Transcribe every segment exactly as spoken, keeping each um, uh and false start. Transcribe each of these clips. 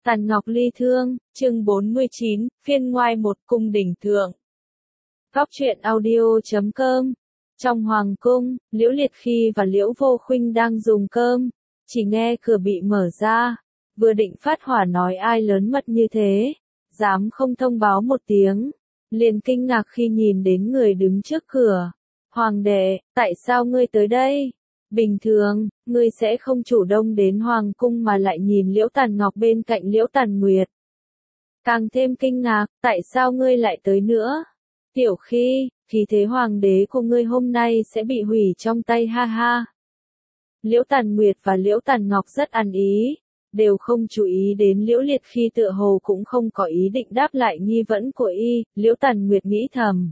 Tàn Ngọc ly thương, chương bốn mươi chín, phiên ngoai một cung đỉnh thượng. Góc truyện audio chấm com. Trong hoàng cung, Liễu Liệt Khi và Liễu Vô Khuynh đang dùng cơm, chỉ nghe cửa bị mở ra, vừa định phát hỏa nói ai lớn mật như thế, dám không thông báo một tiếng, liền kinh ngạc khi nhìn đến người đứng trước cửa. Hoàng đệ, tại sao ngươi tới đây? Bình thường, ngươi sẽ không chủ động đến hoàng cung mà lại nhìn Liễu Tàn Ngọc bên cạnh Liễu Tàn Nguyệt. Càng thêm kinh ngạc, tại sao ngươi lại tới nữa? Tiểu Khi, khí thế hoàng đế của ngươi hôm nay sẽ bị hủy trong tay ha ha. Liễu Tàn Nguyệt và Liễu Tàn Ngọc rất ăn ý, đều không chú ý đến Liễu Liệt Khi tựa hồ cũng không có ý định đáp lại nghi vấn của y. Liễu Tàn Nguyệt nghĩ thầm.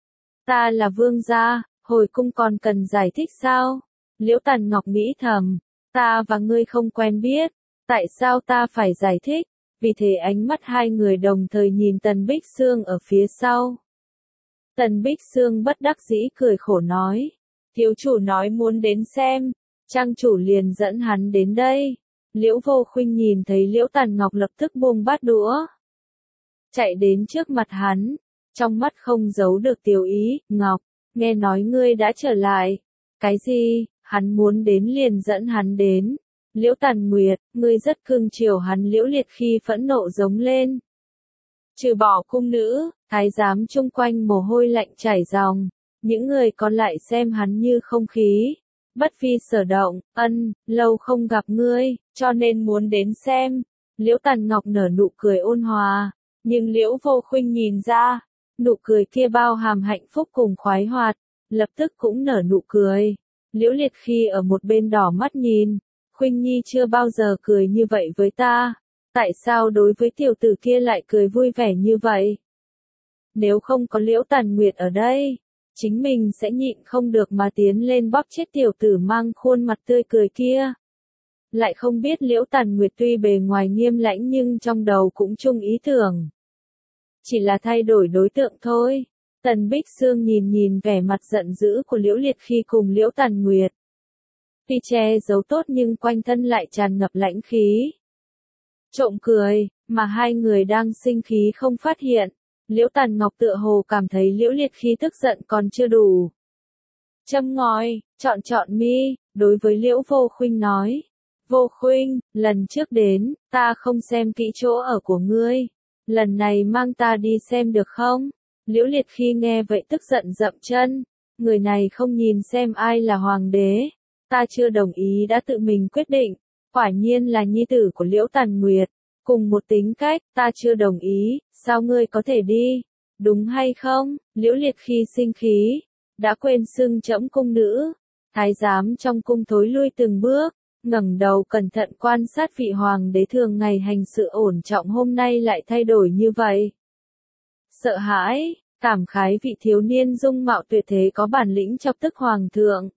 Ta là vương gia, hồi cung còn cần giải thích sao? Liễu Tàn Ngọc nghĩ thầm, ta và ngươi không quen biết, tại sao ta phải giải thích? Vì thế ánh mắt hai người đồng thời nhìn Tần Bích Sương ở phía sau. Tần Bích Sương bất đắc dĩ cười khổ nói, thiếu chủ nói muốn đến xem, trang chủ liền dẫn hắn đến đây. Liễu Vô Khuynh nhìn thấy Liễu Tàn Ngọc lập tức buông bát đũa, chạy đến trước mặt hắn, trong mắt không giấu được tiểu ý. Ngọc, nghe nói ngươi đã trở lại. Cái gì? Hắn muốn đến liền dẫn hắn đến. Liễu Tàn Nguyệt, ngươi rất cưng chiều hắn. Liễu Liệt Khi phẫn nộ giống lên. Trừ bỏ cung nữ, thái giám chung quanh mồ hôi lạnh chảy ròng, những người còn lại xem hắn như không khí. Bất phi sở động, ân, lâu không gặp ngươi, cho nên muốn đến xem. Liễu Tàn Ngọc nở nụ cười ôn hòa, nhưng Liễu Vô Khuynh nhìn ra, nụ cười kia bao hàm hạnh phúc cùng khoái hoạt, lập tức cũng nở nụ cười. Liễu Liệt Khi ở một bên đỏ mắt nhìn, Khuynh Nhi chưa bao giờ cười như vậy với ta, tại sao đối với tiểu tử kia lại cười vui vẻ như vậy? Nếu không có Liễu Tàn Nguyệt ở đây, chính mình sẽ nhịn không được mà tiến lên bóp chết tiểu tử mang khuôn mặt tươi cười kia. Lại không biết Liễu Tàn Nguyệt tuy bề ngoài nghiêm lãnh nhưng trong đầu cũng chung ý tưởng. Chỉ là thay đổi đối tượng thôi. Tần Bích Sương nhìn nhìn vẻ mặt giận dữ của Liễu Liệt Khi cùng Liễu Tàn Nguyệt. Tuy che giấu tốt nhưng quanh thân lại tràn ngập lãnh khí. Trộm cười, mà hai người đang sinh khí không phát hiện. Liễu Tàn Ngọc tựa hồ cảm thấy Liễu Liệt Khi tức giận còn chưa đủ. Châm ngòi, chọn chọn mi, đối với Liễu Vô Khuynh nói. Vô Khuynh, lần trước đến, ta không xem kỹ chỗ ở của ngươi. Lần này mang ta đi xem được không? Liễu Liệt Khi nghe vậy tức giận dậm chân. Người này không nhìn xem ai là hoàng đế. Ta chưa đồng ý đã tự mình quyết định. Quả nhiên là nhi tử của Liễu Tàn Nguyệt. Cùng một tính cách, ta chưa đồng ý, sao ngươi có thể đi? Đúng hay không? Liễu Liệt Khi sinh khí. Đã quên xưng trẫm cung nữ. Thái giám trong cung thối lui từng bước, ngẩng đầu cẩn thận quan sát vị hoàng đế thường ngày hành sự ổn trọng hôm nay lại thay đổi như vậy. Sợ hãi, cảm khái vị thiếu niên dung mạo tuyệt thế có bản lĩnh chọc tức hoàng thượng.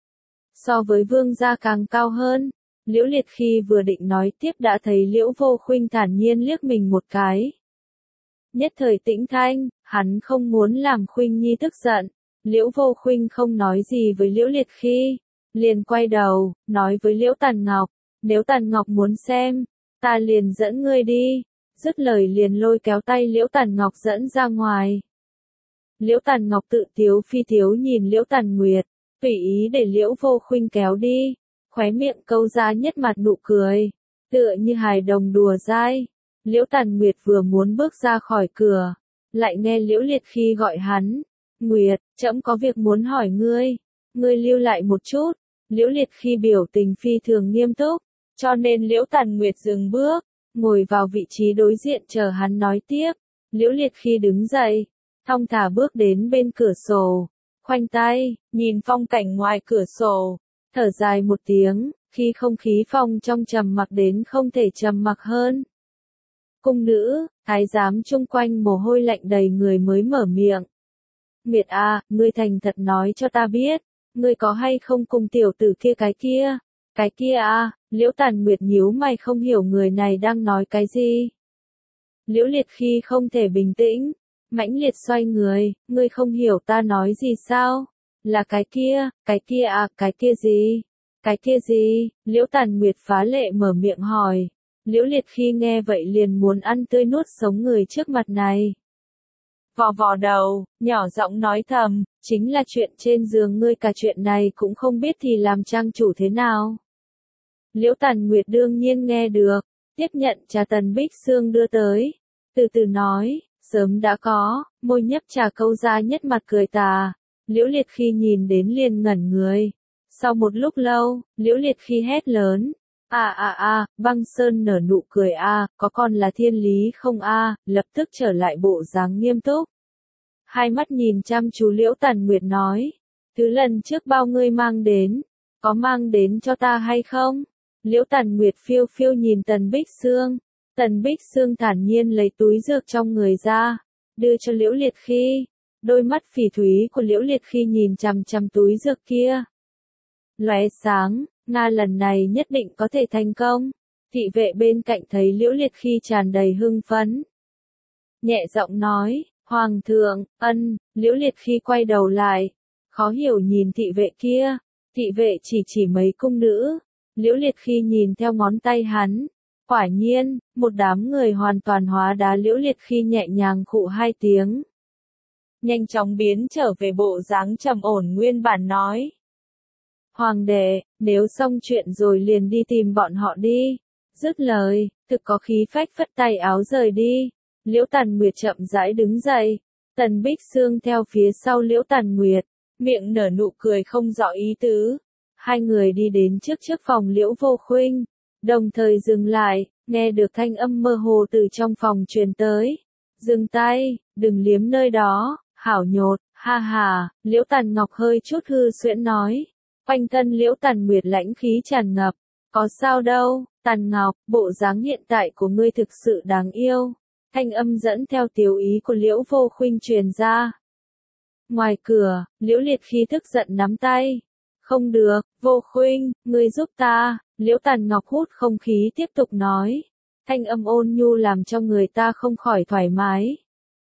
So với vương gia càng cao hơn. Liễu Liệt Khi vừa định nói tiếp đã thấy Liễu Vô Khuynh thản nhiên liếc mình một cái. Nhất thời tĩnh thanh, hắn không muốn làm Khuynh Nhi tức giận. Liễu Vô Khuynh không nói gì với Liễu Liệt Khi, liền quay đầu, nói với Liễu Tàn Ngọc, nếu Tàn Ngọc muốn xem, ta liền dẫn ngươi đi. Dứt lời liền lôi kéo tay Liễu Tàn Ngọc dẫn ra ngoài. Liễu Tàn Ngọc tự tiếu phi tiếu nhìn Liễu Tàn Nguyệt, tùy ý để Liễu Vô Khuynh kéo đi, khóe miệng câu ra nhất mặt nụ cười, tựa như hài đồng đùa dai. Liễu Tàn Nguyệt vừa muốn bước ra khỏi cửa, lại nghe Liễu Liệt Khi gọi hắn, Nguyệt, trẫm có việc muốn hỏi ngươi, ngươi lưu lại một chút. Liễu Liệt Khi biểu tình phi thường nghiêm túc, cho nên Liễu Tàn Nguyệt dừng bước, ngồi vào vị trí đối diện chờ hắn nói tiếp. Liễu Liệt Khi đứng dậy, thong thả bước đến bên cửa sổ, khoanh tay, nhìn phong cảnh ngoài cửa sổ, thở dài một tiếng, khi không khí phòng trong trầm mặc đến không thể trầm mặc hơn. Cung nữ, thái giám chung quanh mồ hôi lạnh đầy người mới mở miệng. Nguyệt à, ngươi thành thật nói cho ta biết, ngươi có hay không cùng tiểu tử kia cái kia? Cái kia à? Liễu Tàn Nguyệt nhíu mày không hiểu người này đang nói cái gì. Liễu Liệt Khi không thể bình tĩnh, mãnh liệt xoay người, ngươi không hiểu ta nói gì sao? Là cái kia, cái kia à, cái kia gì? Cái kia gì? Liễu Tàn Nguyệt phá lệ mở miệng hỏi. Liễu Liệt khi nghe vậy liền muốn ăn tươi nuốt sống người trước mặt này. Vò vò đầu, nhỏ giọng nói thầm, chính là chuyện trên giường ngươi cả chuyện này cũng không biết thì làm trang chủ thế nào. Liễu Tần Nguyệt đương nhiên nghe được, tiếp nhận trà Tần Bích Sương đưa tới, từ từ nói, sớm đã có, môi nhấp trà câu ra nhất mặt cười tà. Liễu Liệt khi nhìn đến liền ngẩn người. Sau một lúc lâu, Liễu Liệt khi hét lớn, a a a, Băng Sơn nở nụ cười a, có còn là thiên lý không a, lập tức trở lại bộ dáng nghiêm túc. Hai mắt nhìn chăm chú Liễu Tần Nguyệt nói, thứ lần trước bao ngươi mang đến, có mang đến cho ta hay không? Liễu Tần Nguyệt phiêu phiêu nhìn Tần Bích Sương, Tần Bích Sương thản nhiên lấy túi dược trong người ra, đưa cho Liễu Liệt khi. Đôi mắt phỉ thúy của Liễu Liệt khi nhìn chằm chằm túi dược kia. Lóe sáng, Nga lần này nhất định có thể thành công. Thị vệ bên cạnh thấy Liễu Liệt khi tràn đầy hưng phấn. Nhẹ giọng nói, Hoàng thượng, ân, Liễu Liệt khi quay đầu lại. Khó hiểu nhìn thị vệ kia. Thị vệ chỉ chỉ mấy cung nữ. Liễu Liệt khi nhìn theo ngón tay hắn. Quả nhiên, một đám người hoàn toàn hóa đá Liễu Liệt khi nhẹ nhàng khụ hai tiếng. Nhanh chóng biến trở về bộ dáng trầm ổn nguyên bản nói. Hoàng đệ, nếu xong chuyện rồi liền đi tìm bọn họ đi. Dứt lời, thực có khí phách phất tay áo rời đi. Liễu Tần Nguyệt chậm rãi đứng dậy. Tần Bích Sương theo phía sau Liễu Tần Nguyệt, miệng nở nụ cười không rõ ý tứ. Hai người đi đến trước trước phòng Liễu Vô Khuynh, đồng thời dừng lại, nghe được thanh âm mơ hồ từ trong phòng truyền tới. Dừng tay, đừng liếm nơi đó. Hảo nhột, ha ha, Liễu Tần Ngọc hơi chút hư xuyễn nói. Quanh thân Liễu Tần Nguyệt lãnh khí tràn ngập. Có sao đâu, Tần Ngọc, bộ dáng hiện tại của ngươi thực sự đáng yêu. Thanh âm dẫn theo tiểu ý của Liễu Vô Khuynh truyền ra. Ngoài cửa, Liễu Liệt khi tức giận nắm tay. Không được, Vô Khuynh, ngươi giúp ta. Liễu Tần Ngọc hút không khí tiếp tục nói. Thanh âm ôn nhu làm cho người ta không khỏi thoải mái.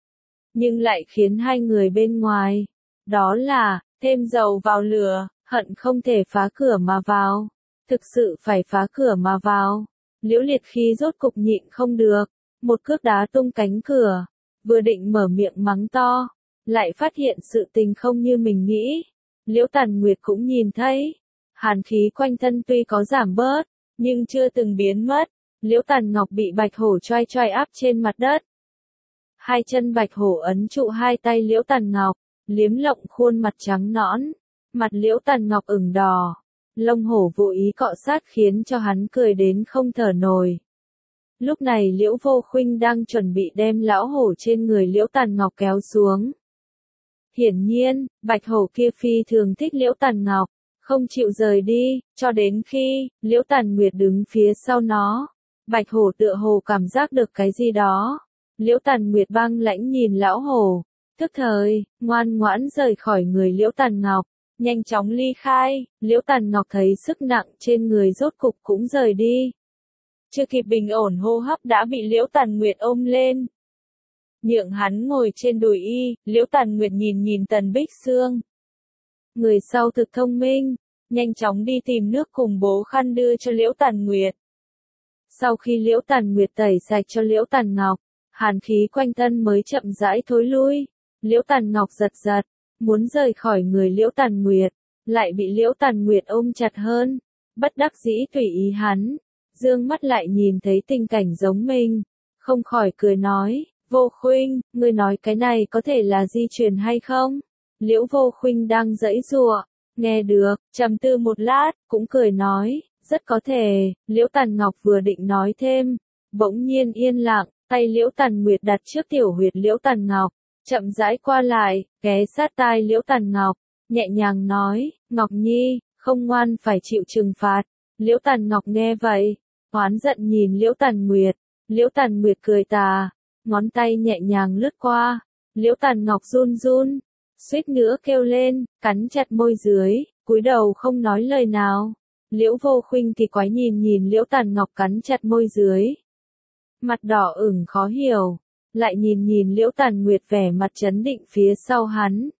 Nhưng lại khiến hai người bên ngoài, đó là, thêm dầu vào lửa, hận không thể phá cửa mà vào. Thực sự phải phá cửa mà vào. Liễu Liệt khi rốt cục nhịn không được, một cước đá tung cánh cửa, vừa định mở miệng mắng to, lại phát hiện sự tình không như mình nghĩ. Liễu Tần Nguyệt cũng nhìn thấy, hàn khí quanh thân tuy có giảm bớt, nhưng chưa từng biến mất. Liễu Tần Ngọc bị Bạch Hổ choai choai áp trên mặt đất. Hai chân Bạch Hổ ấn trụ hai tay Liễu Tần Ngọc, liếm lộng khuôn mặt trắng nõn, mặt Liễu Tần Ngọc ửng đỏ, lông hổ vô ý cọ sát khiến cho hắn cười đến không thở nổi. Lúc này Liễu Vô Khuynh đang chuẩn bị đem lão hổ trên người Liễu Tần Ngọc kéo xuống. Hiển nhiên, Bạch Hổ kia phi thường thích Liễu Tần Ngọc, không chịu rời đi, cho đến khi Liễu Tần Nguyệt đứng phía sau nó. Bạch Hổ tựa hồ cảm giác được cái gì đó. Liễu Tần Nguyệt băng lãnh nhìn lão hổ, tức thời, ngoan ngoãn rời khỏi người Liễu Tần Ngọc, nhanh chóng ly khai. Liễu Tần Ngọc thấy sức nặng trên người rốt cục cũng rời đi. Chưa kịp bình ổn hô hấp đã bị Liễu Tần Nguyệt ôm lên. Nhượng hắn ngồi trên đùi y, Liễu Tần Nguyệt nhìn nhìn Tần Bích Sương. Người sau thực thông minh, nhanh chóng đi tìm nước cùng bố khăn đưa cho Liễu Tần Nguyệt. Sau khi Liễu Tần Nguyệt tẩy sạch cho Liễu Tần Ngọc, hàn khí quanh thân mới chậm rãi thối lui. Liễu Tần Ngọc giật giật, muốn rời khỏi người Liễu Tần Nguyệt, lại bị Liễu Tần Nguyệt ôm chặt hơn. Bất đắc dĩ tùy ý hắn, dương mắt lại nhìn thấy tình cảnh giống mình, không khỏi cười nói, Vô Khuynh, ngươi nói cái này có thể là di truyền hay không? Liễu Vô Khuynh đang giãy giụa, nghe được, trầm tư một lát, cũng cười nói, rất có thể. Liễu Tần Ngọc vừa định nói thêm, bỗng nhiên yên lặng, tay Liễu Tần Nguyệt đặt trước tiểu huyệt Liễu Tần Ngọc, chậm rãi qua lại, ghé sát tai Liễu Tần Ngọc, nhẹ nhàng nói, Ngọc Nhi, không ngoan phải chịu trừng phạt. Liễu Tần Ngọc nghe vậy, oán giận nhìn Liễu Tần Nguyệt. Liễu Tần Nguyệt cười tà, ngón tay nhẹ nhàng lướt qua. Liễu Tần Ngọc run run, suýt nữa kêu lên, cắn chặt môi dưới, cúi đầu không nói lời nào. Liễu Vô Khuynh kỳ quái nhìn nhìn Liễu Tần Ngọc cắn chặt môi dưới, mặt đỏ ửng khó hiểu, lại nhìn nhìn Liễu Tần Nguyệt vẻ mặt trấn định phía sau hắn.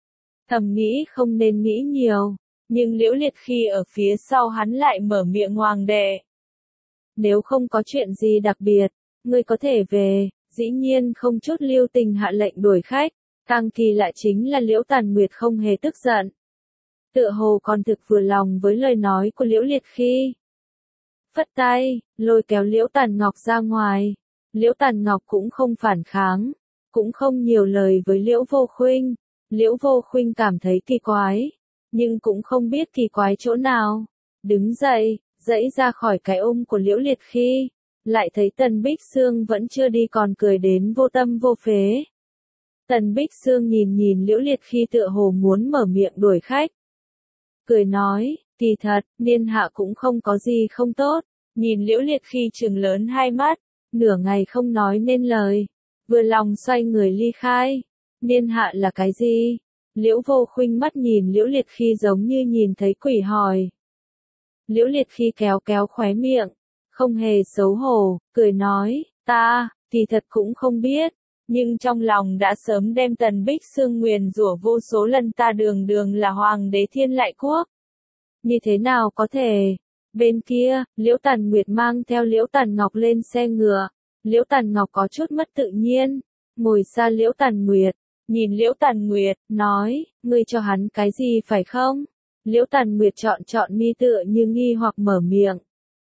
Thầm nghĩ không nên nghĩ nhiều, nhưng Liễu Liệt khi ở phía sau hắn lại mở miệng Hoàng đệ. nếu không có chuyện gì đặc biệt, ngươi có thể về, dĩ nhiên không chút lưu tình hạ lệnh đuổi khách, càng kỳ lạ chính là Liễu Tàn Nguyệt không hề tức giận. Tựa hồ còn thực vừa lòng với lời nói của Liễu Liệt Khi. Phất tay, lôi kéo Liễu Tàn Ngọc ra ngoài, Liễu Tàn Ngọc cũng không phản kháng, cũng không nhiều lời với Liễu Vô Khuynh. Liễu Vô Khuynh cảm thấy kỳ quái, nhưng cũng không biết kỳ quái chỗ nào. Đứng dậy, dãy ra khỏi cái ôm của Liễu Liệt Khi, lại thấy Tần Bích Sương vẫn chưa đi còn cười đến vô tâm vô phế. Tần Bích Sương nhìn nhìn Liễu Liệt Khi tựa hồ muốn mở miệng đuổi khách. Cười nói, kỳ thật, niên hạ cũng không có gì không tốt, nhìn Liễu Liệt Khi trừng lớn hai mắt, nửa ngày không nói nên lời, vừa lòng xoay người ly khai. Niên hạ là cái gì? Liễu Vô Khuynh mắt nhìn Liễu Liệt Khi giống như nhìn thấy quỷ hỏi. Liễu Liệt Khi kéo kéo khóe miệng, không hề xấu hổ, cười nói, ta, thì thật cũng không biết, nhưng trong lòng đã sớm đem Tần Bích Sương nguyền rủa vô số lần ta đường đường là hoàng đế Thiên Lại Quốc. Như thế nào có thể? Bên kia, Liễu Tàn Nguyệt mang theo Liễu Tàn Ngọc lên xe ngựa, Liễu Tàn Ngọc có chút mất tự nhiên, ngồi xa Liễu Tàn Nguyệt, nhìn Liễu Tàn Nguyệt, nói, ngươi cho hắn cái gì phải không? Liễu Tàn Nguyệt chọn chọn mi tựa như nghi hoặc mở miệng.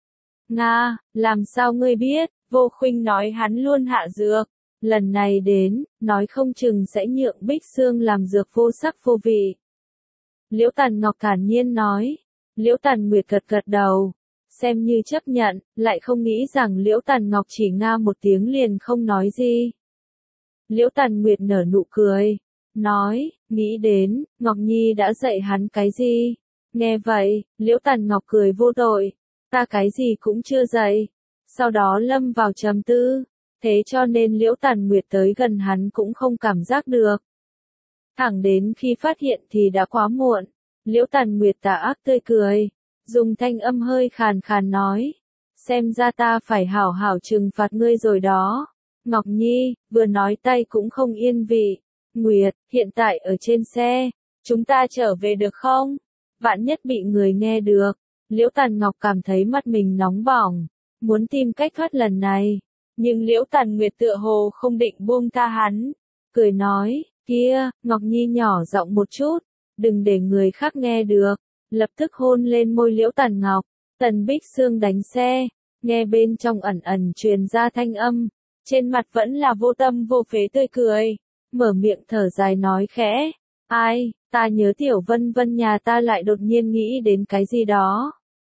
Nga, làm sao ngươi biết? Vô Khuynh nói hắn luôn hạ dược, lần này đến, nói không chừng sẽ nhượng Bích Sương làm dược vô sắc vô vị. Liễu Tàn Ngọc thản nhiên nói. Liễu Tàn Nguyệt gật gật đầu, xem như chấp nhận, lại không nghĩ rằng Liễu Tàn Ngọc chỉ nga một tiếng liền không nói gì. Liễu Tàn Nguyệt nở nụ cười, nói, nghĩ đến, Ngọc Nhi đã dạy hắn cái gì? Nghe vậy, Liễu Tàn Ngọc cười vô tội, ta cái gì cũng chưa dạy. Sau đó lâm vào trầm tư, thế cho nên Liễu Tàn Nguyệt tới gần hắn cũng không cảm giác được. Thẳng đến khi phát hiện thì đã quá muộn, Liễu Tàn Nguyệt tà ác tươi cười, dùng thanh âm hơi khàn khàn nói, xem ra ta phải hảo hảo trừng phạt ngươi rồi đó. Ngọc Nhi, vừa nói tay cũng không yên vị. Nguyệt, hiện tại ở trên xe, chúng ta trở về được không? Vạn nhất bị người nghe được. Liễu Tàn Ngọc cảm thấy mắt mình nóng bỏng, muốn tìm cách thoát lần này. Nhưng Liễu Tàn Nguyệt tựa hồ không định buông tha hắn. Cười nói, kia, Ngọc Nhi nhỏ giọng một chút, đừng để người khác nghe được. Lập tức hôn lên môi Liễu Tàn Ngọc. Tần Bích Sương đánh xe, nghe bên trong ẩn ẩn truyền ra thanh âm. Trên mặt vẫn là vô tâm vô phế tươi cười, mở miệng thở dài nói khẽ, ai, ta nhớ Tiểu Vân Vân nhà ta lại đột nhiên nghĩ đến cái gì đó.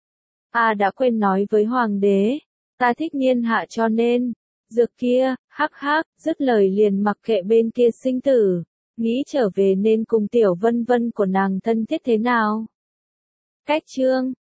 A đã quên nói với hoàng đế, ta thích niên hạ cho nên, dược kia, hắc hắc, dứt lời liền mặc kệ bên kia sinh tử, nghĩ trở về nên cùng Tiểu Vân Vân của nàng thân thiết thế nào. Cách chương